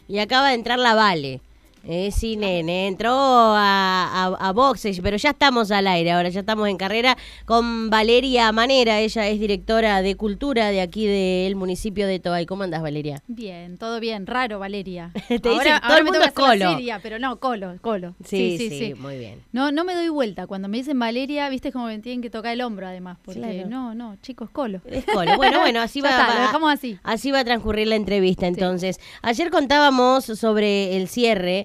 y acaba de entrar la Vale. Sí, nene, entró a boxes, pero ya estamos al aire, ahora ya estamos en carrera con Valeria Manera. Ella es directora de cultura de aquí del municipio de Toay. ¿Cómo andás, Valeria? Bien, todo bien. Raro, Valeria. Todo el mundo es Colo. Siria, pero no, Colo. Sí, muy bien. No me doy vuelta. Cuando me dicen Valeria, viste como me tienen que tocar el hombro además, porque claro. No, chicos, Colo. Es Colo. Bueno, así lo dejamos así. Así va a transcurrir la entrevista, entonces. Sí. Ayer contábamos sobre el cierre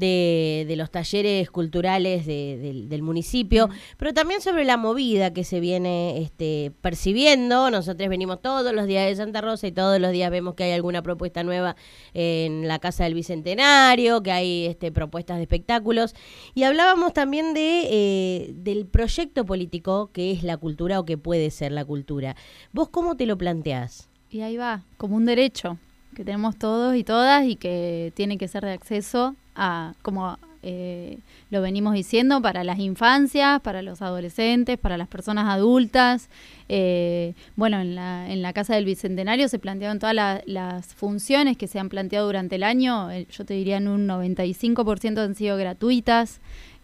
de los talleres culturales del municipio, pero también sobre la movida que se viene percibiendo. Nosotros venimos todos los días de Santa Rosa y todos los días vemos que hay alguna propuesta nueva en la Casa del Bicentenario, que hay propuestas de espectáculos, y hablábamos también del proyecto político que es la cultura o que puede ser la cultura. ¿Vos cómo te lo planteás? Y ahí va, como un derecho que tenemos todos y todas y que tiene que ser de acceso a, como lo venimos diciendo, para las infancias, para los adolescentes, para las personas adultas. Bueno, en la Casa del Bicentenario se plantearon todas las funciones que se han planteado durante el año. Yo te diría en un 95% han sido gratuitas.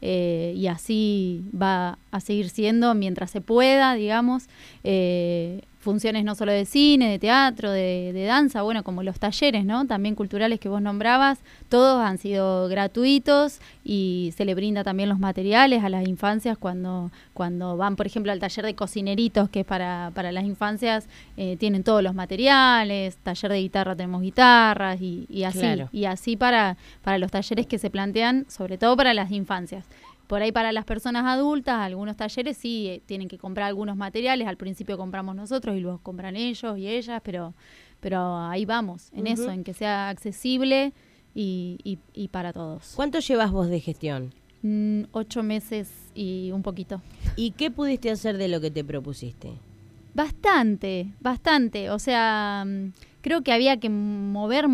Y así va a seguir siendo mientras se pueda, digamos. Funciones no solo de cine, de teatro, de danza, bueno, como los talleres, ¿no? También culturales que vos nombrabas, todos han sido gratuitos y se le brinda también los materiales a las infancias cuando van, por ejemplo, al taller de cocineritos, que es para las infancias, tienen todos los materiales. Taller de guitarra, tenemos guitarras y así. Claro. Y así para los talleres que se plantean, sobre todo para las infancias. Por ahí para las personas adultas, algunos talleres sí tienen que comprar algunos materiales. Al principio compramos nosotros y luego compran ellos y ellas, pero ahí vamos, en eso, en que sea accesible y para todos. ¿Cuánto llevas vos de gestión? 8 meses y un poquito. ¿Y qué pudiste hacer de lo que te propusiste? Bastante. O sea, creo que había que mover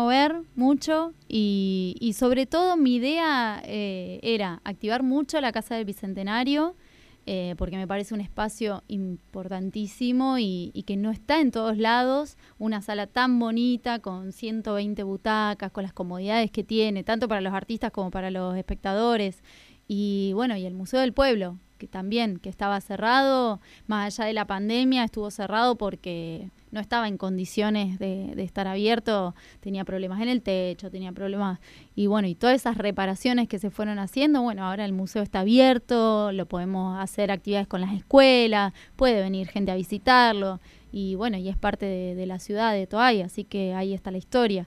mucho y sobre todo mi idea era activar mucho la Casa del Bicentenario, porque me parece un espacio importantísimo y que no está en todos lados. Una sala tan bonita, con 120 butacas, con las comodidades que tiene, tanto para los artistas como para los espectadores. Y bueno, y el Museo del Pueblo, que también, que estaba cerrado, más allá de la pandemia, estuvo cerrado porque no estaba en condiciones de estar abierto, tenía problemas en el techo, tenía problemas, y bueno, y todas esas reparaciones que se fueron haciendo, bueno, ahora el museo está abierto, lo podemos hacer actividades con las escuelas, puede venir gente a visitarlo, y bueno, y es parte de la ciudad de Toay, así que ahí está la historia.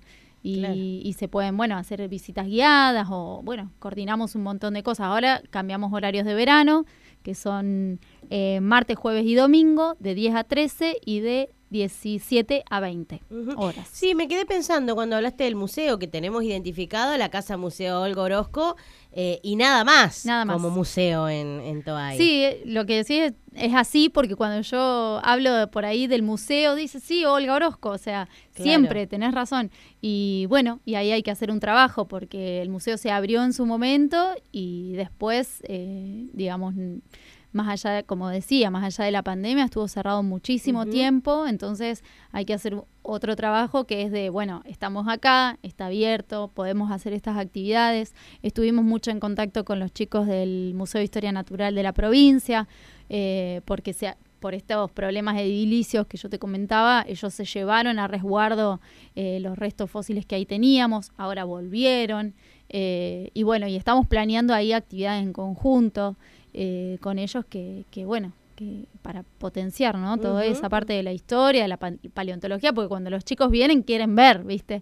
Y se pueden, bueno, hacer visitas guiadas o, bueno, coordinamos un montón de cosas. Ahora cambiamos horarios de verano, que son martes, jueves y domingo, de 10 a 13 y de 17 a 20 horas. Sí, me quedé pensando cuando hablaste del museo, que tenemos identificado la Casa Museo Olga Orozco y nada más como museo en Toay. Sí, lo que decís es así, porque cuando yo hablo por ahí del museo, dice, sí, Olga Orozco, o sea, claro. Siempre tenés razón. Y bueno, y ahí hay que hacer un trabajo, porque el museo se abrió en su momento y después, digamos, más allá, como decía, más allá de la pandemia, estuvo cerrado muchísimo tiempo, entonces hay que hacer otro trabajo que es de, bueno, estamos acá, está abierto, podemos hacer estas actividades. Estuvimos mucho en contacto con los chicos del Museo de Historia Natural de la provincia, porque por estos problemas edilicios que yo te comentaba, ellos se llevaron a resguardo los restos fósiles que ahí teníamos, ahora volvieron, y bueno, y estamos planeando ahí actividades en conjunto, con ellos que bueno, que para potenciar, ¿no? Toda esa parte de la historia, de la paleontología, porque cuando los chicos vienen quieren ver, ¿viste?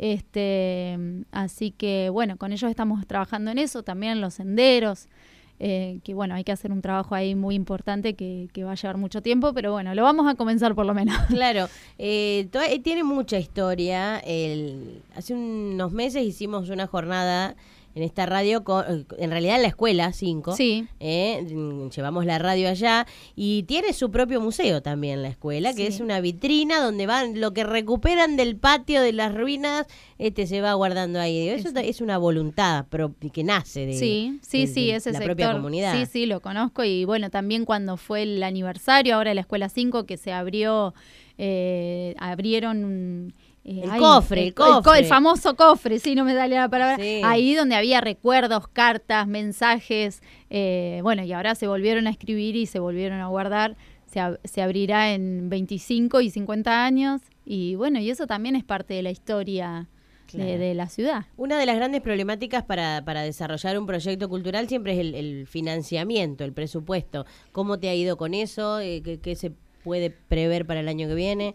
Así que bueno, con ellos estamos trabajando en eso, también en los senderos, que bueno, hay que hacer un trabajo ahí muy importante que va a llevar mucho tiempo, pero bueno, lo vamos a comenzar por lo menos. Claro, tiene mucha historia. Hace unos meses hicimos una jornada en esta radio, en realidad en la escuela 5, sí. Llevamos la radio allá y tiene su propio museo también la escuela, que es una vitrina donde van lo que recuperan del patio de las ruinas, se va guardando ahí. Eso es una voluntad que nace de ese la sector, propia comunidad. Sí, lo conozco y bueno, también cuando fue el aniversario ahora de la escuela 5 que se abrieron El famoso cofre, sí, no me sale la palabra. Sí. Ahí donde había recuerdos, cartas, mensajes. Bueno, y ahora se volvieron a escribir y se volvieron a guardar. Se abrirá en 25 y 50 años. Y bueno, y eso también es parte de la historia. Claro. De la ciudad. Una de las grandes problemáticas para desarrollar un proyecto cultural siempre es el financiamiento, el presupuesto. ¿Cómo te ha ido con eso? ¿Qué se puede prever para el año que viene?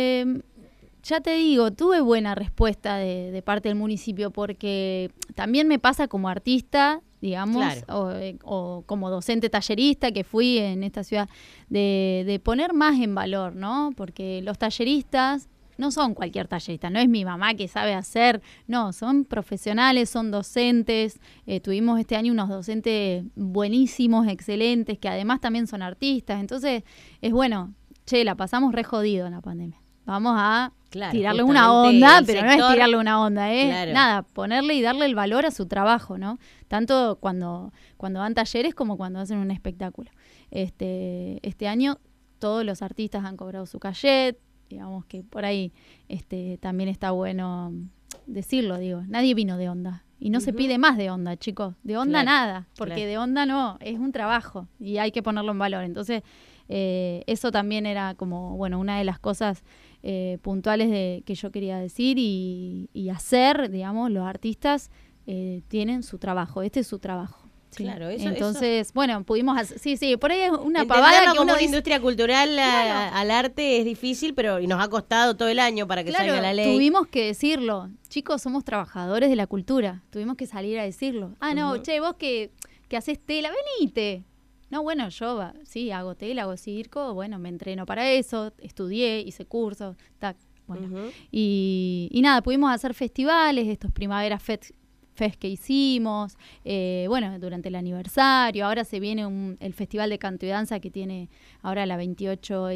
Ya te digo, tuve buena respuesta de parte del municipio porque también me pasa como artista, digamos, claro. o como docente tallerista que fui en esta ciudad, de poner más en valor, ¿no? Porque los talleristas no son cualquier tallerista, no es mi mamá que sabe hacer, no, son profesionales, son docentes. Tuvimos este año unos docentes buenísimos, excelentes, que además también son artistas. Entonces, es bueno, la pasamos re jodido en la pandemia. Vamos a tirarle una onda, pero no es tirarle una onda, nada, ponerle y darle el valor a su trabajo, ¿no? Tanto cuando dan talleres como cuando hacen un espectáculo. Este año todos los artistas han cobrado su cachet. Digamos que por ahí también está bueno decirlo, digo. Nadie vino de onda. Y no se pide más de onda, chicos. De onda nada. Porque de onda no, es un trabajo. Y hay que ponerlo en valor. Entonces, eso también era como, bueno, una de las cosas puntuales que yo quería decir y hacer, digamos, los artistas tienen su trabajo. Este es su trabajo. Sí. Claro, entonces, bueno, pudimos hacer, sí, por ahí es una pavada que como una industria cultural al arte es difícil, pero y nos ha costado todo el año para que salga la ley. Tuvimos que decirlo, chicos, somos trabajadores de la cultura, tuvimos que salir a decirlo. No, vos que haces tela, venite. No, bueno, yo sí, hago tela, hago circo, bueno, me entreno para eso, estudié, hice cursos, bueno. Y nada, pudimos hacer festivales, estos Primavera Fest que hicimos, bueno, durante el aniversario. Ahora se viene el Festival de Canto y Danza que tiene ahora la 27,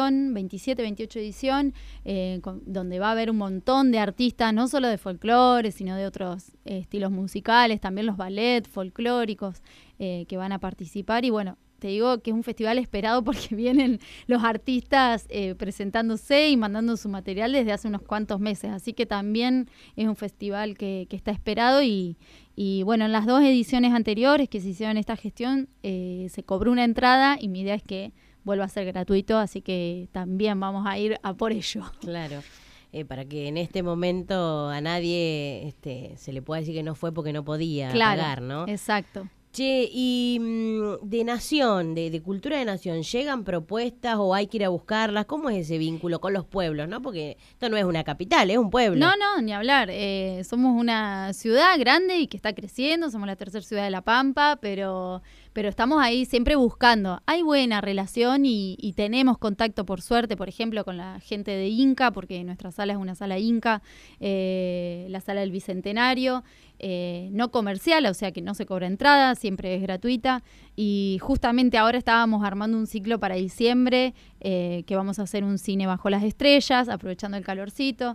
28 edición, donde va a haber un montón de artistas, no solo de folclore, sino de otros estilos musicales, también los ballet folclóricos que van a participar. Y bueno, te digo que es un festival esperado porque vienen los artistas presentándose y mandando su material desde hace unos cuantos meses. Así que también es un festival que está esperado y bueno, en las 2 ediciones anteriores que se hicieron esta gestión se cobró una entrada y mi idea es que vuelva a ser gratuito, así que también vamos a ir a por ello. Claro. Para que en este momento a nadie se le pueda decir que no fue porque no podía pagar, ¿no? Exacto. Che, y de Nación, de Cultura de Nación, ¿llegan propuestas o hay que ir a buscarlas? ¿Cómo es ese vínculo con los pueblos, no? Porque esto no es una capital, es un pueblo. No, ni hablar. Somos una ciudad grande y que está creciendo, somos la 3ª ciudad de La Pampa, pero estamos ahí siempre buscando. Hay buena relación y tenemos contacto, por suerte, por ejemplo, con la gente de Inca, porque nuestra sala es una sala Inca, la sala del Bicentenario, no comercial, o sea que no se cobra entrada, siempre es gratuita. Y justamente ahora estábamos armando un ciclo para diciembre, que vamos a hacer un cine bajo las estrellas, aprovechando el calorcito.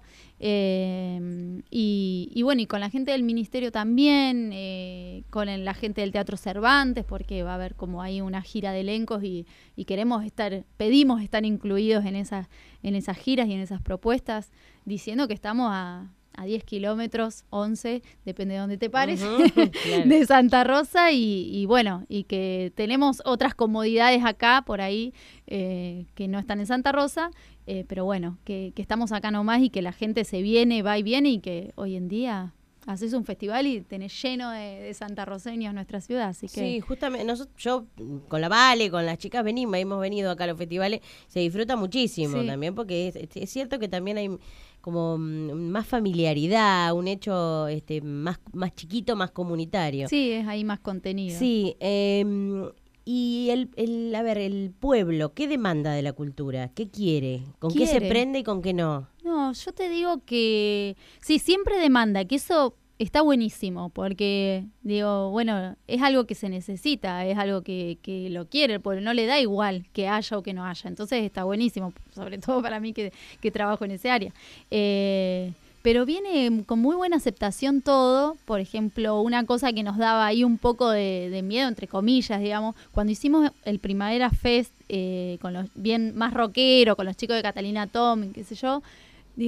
Y bueno, y con la gente del ministerio también, con la gente del Teatro Cervantes, porque va a haber como ahí una gira de elencos y pedimos estar incluidos en esas giras y en esas propuestas, diciendo que estamos a 10 kilómetros, 11, depende de dónde te pares, claro, de Santa Rosa y bueno, y que tenemos otras comodidades acá por ahí que no están en Santa Rosa, pero bueno, que estamos acá nomás y que la gente va y viene y que hoy en día haces un festival y tenés lleno de santarroseños nuestra ciudad, así que... Sí, justamente, yo con la Vale, con las chicas hemos venido acá a los festivales, se disfruta muchísimo también, porque es cierto que también hay como más familiaridad, un hecho más chiquito, más comunitario. Sí, es ahí más contenido. Sí, y el pueblo, ¿qué demanda de la cultura? ¿Qué quiere? ¿Con qué se prende y con qué no? No, yo te digo que sí, siempre demanda, que eso está buenísimo, porque digo, bueno, es algo que se necesita, es algo que lo quiere el pueblo, no le da igual que haya o que no haya, entonces está buenísimo, sobre todo para mí que trabajo en ese área. Pero viene con muy buena aceptación todo. Por ejemplo, una cosa que nos daba ahí un poco de miedo, entre comillas, digamos, cuando hicimos el Primavera Fest con los bien más rockero, con los chicos de Catalina Tom, qué sé yo, digo,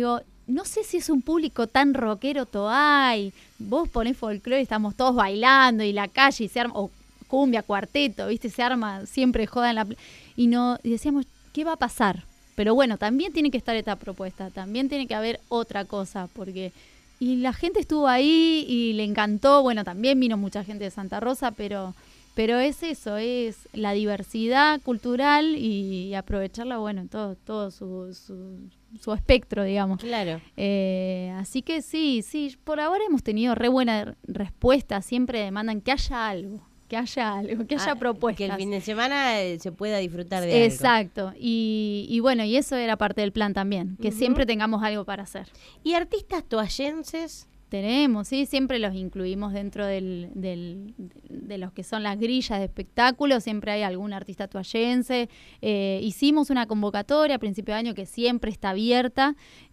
no sé si es un público tan rockero Toay. Vos ponés folclore y estamos todos bailando y la calle y se arma, o cumbia, cuarteto, ¿viste? Se arma siempre joda en la... Y decíamos, ¿qué va a pasar? Pero bueno, también tiene que estar esta propuesta, también tiene que haber otra cosa, porque... Y la gente estuvo ahí y le encantó, bueno, también vino mucha gente de Santa Rosa, pero es eso, es la diversidad cultural y aprovecharla, bueno, todo su espectro, digamos. Claro. Así que sí, por ahora hemos tenido re buena respuesta, siempre demandan que haya algo, que haya propuestas. Que el fin de semana se pueda disfrutar de algo. Exacto, y bueno, y eso era parte del plan también, que siempre tengamos algo para hacer. ¿Y artistas toallenses? Tenemos, sí, siempre los incluimos dentro de los que son las grillas de espectáculos, siempre hay algún artista toallense. Hicimos una convocatoria a principio de año que siempre está abierta,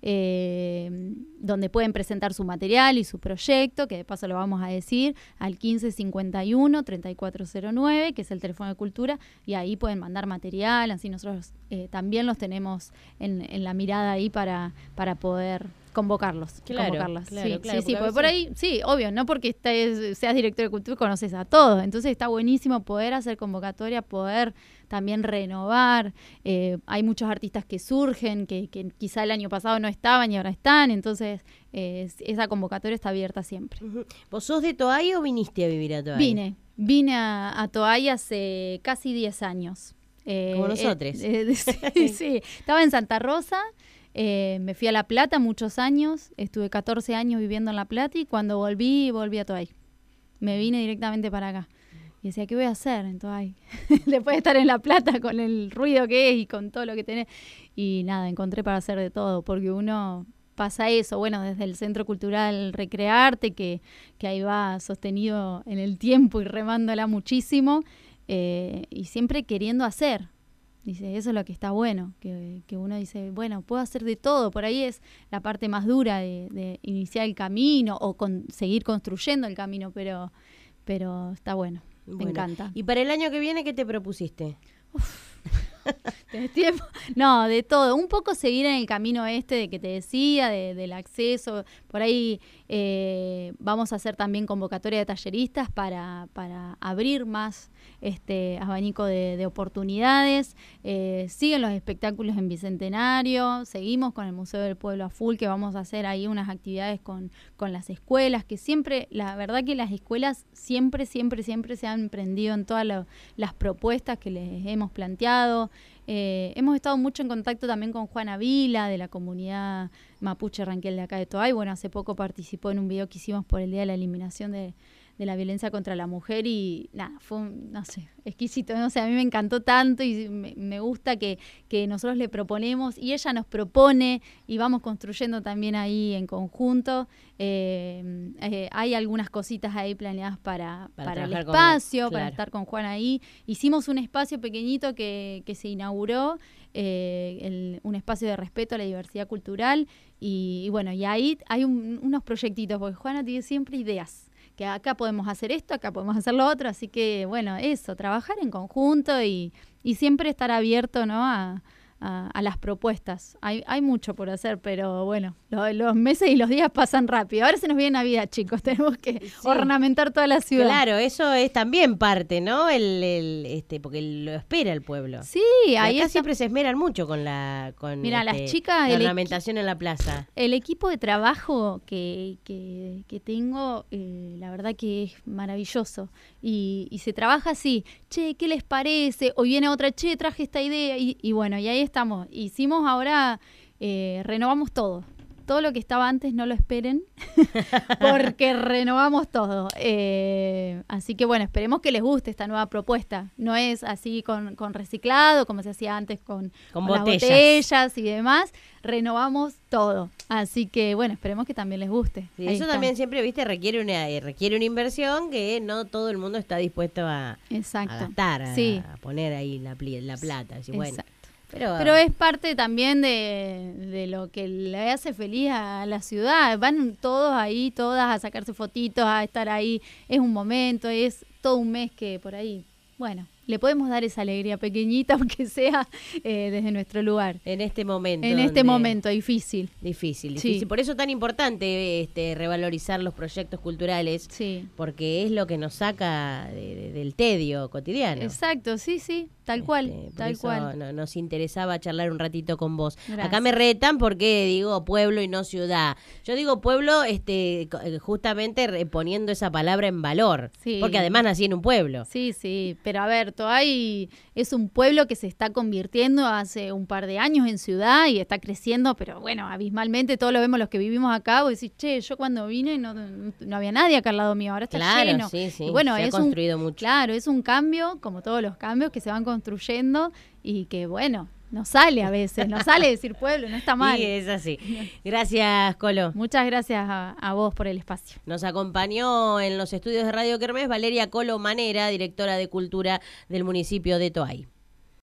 donde pueden presentar su material y su proyecto, que de paso lo vamos a decir, al 1551-3409, que es el teléfono de cultura, y ahí pueden mandar material, así nosotros también los tenemos en la mirada ahí para poder... convocarlas. Claro, sí, porque por ahí, sí, obvio, no porque seas director de cultura conoces a todos, entonces está buenísimo poder hacer convocatoria, poder también renovar. Hay muchos artistas que surgen, que quizá el año pasado no estaban y ahora están, entonces esa convocatoria está abierta siempre. ¿Vos sos de Toay o viniste a vivir a Toay? Vine a Toay hace casi 10 años. Como nosotros. Sí, estaba en Santa Rosa. Me fui a La Plata muchos años, estuve 14 años viviendo en La Plata y cuando volví a Toay. Me vine directamente para acá. Y decía, ¿qué voy a hacer en Toay? Después de estar en La Plata con el ruido que es y con todo lo que tenés. Y nada, encontré para hacer de todo, porque uno pasa eso, bueno, desde el Centro Cultural Recrearte, que ahí va sostenido en el tiempo y remándola muchísimo, y siempre queriendo hacer. Dice, eso es lo que está bueno, que uno dice, bueno, puedo hacer de todo. Por ahí es la parte más dura de iniciar el camino o seguir construyendo el camino, pero está bueno, me encanta. ¿Y para el año que viene qué te propusiste? ¿Tenés tiempo? No, de todo. Un poco seguir en el camino de que te decía, del acceso. Por ahí vamos a hacer también convocatoria de talleristas para abrir más abanico de oportunidades. Siguen los espectáculos en Bicentenario. Seguimos con el Museo del Pueblo a full, que vamos a hacer ahí unas actividades con las escuelas, que siempre, la verdad que las escuelas siempre se han prendido en todas las propuestas que les hemos planteado. Hemos estado mucho en contacto también con Juana Vila, de la comunidad mapuche Ranquel de acá de Toay. Bueno, hace poco participó en un video que hicimos por el Día de la Eliminación de la Violencia contra la Mujer y nada, fue, exquisito, no sé, a mí me encantó tanto y me gusta que nosotros le proponemos y ella nos propone y vamos construyendo también ahí en conjunto. Hay algunas cositas ahí planeadas para el espacio, para estar con Juan ahí. Hicimos un espacio pequeñito que se inauguró, un espacio de respeto a la diversidad cultural y bueno, y ahí hay unos proyectitos, porque Juana tiene siempre ideas, que acá podemos hacer esto, acá podemos hacer lo otro, así que bueno, eso, trabajar en conjunto y siempre estar abierto, ¿no?, a las propuestas. Hay mucho por hacer, pero bueno, los meses y los días pasan rápido. Ahora se nos viene Navidad, chicos, tenemos que ornamentar toda la ciudad. Claro, eso es también parte, ¿no? Porque lo espera el pueblo. Sí, ahí acá siempre se esmeran mucho con Mira, las chicas, la ornamentación en la plaza. El equipo de trabajo que tengo, la verdad que es maravilloso. Y se trabaja así, che, ¿qué les parece? Hoy viene otra, che, traje esta idea. Y bueno, y ahí estamos. Hicimos ahora, renovamos todo. Todo lo que estaba antes no lo esperen, porque renovamos todo. Así que bueno, esperemos que les guste esta nueva propuesta. No es así con reciclado, como se hacía antes con las botellas y demás. Renovamos todo. Así que bueno, esperemos que también les guste. Sí, eso también siempre, viste, requiere una inversión que no todo el mundo está dispuesto a gastar, a poner ahí la plata. Así, bueno. Pero es parte también de lo que le hace feliz a la ciudad. Van todos ahí, todas a sacarse fotitos, a estar ahí. Es un momento, es todo un mes que por ahí, bueno, le podemos dar esa alegría pequeñita, aunque sea desde nuestro lugar. En este momento. En este momento difícil. Difícil. Sí. Por eso es tan importante revalorizar los proyectos culturales, Sí. porque es lo que nos saca del tedio cotidiano. Exacto, sí, tal cual, Por tal eso cual. nos interesaba charlar un ratito con vos. Gracias. Acá me retan porque digo pueblo y no ciudad. Yo digo pueblo justamente poniendo esa palabra en valor, Sí. porque además nací en un pueblo. Sí, pero a ver, Toay es un pueblo que se está convirtiendo hace un par de años en ciudad y está creciendo, pero bueno, abismalmente, todos lo vemos los que vivimos acá, vos decís, che, yo cuando vine no había nadie acá al lado mío, ahora está Claro, lleno. sí, Y bueno, se ha es construido mucho. Claro, es un cambio, como todos los cambios que se van construyendo y que bueno, nos sale a veces, nos sale decir pueblo, no está mal. Sí, es así. Gracias, Colo. Muchas gracias a vos por el espacio. Nos acompañó en los estudios de Radio Kermés Valeria Colo Manera, directora de Cultura del municipio de Toay.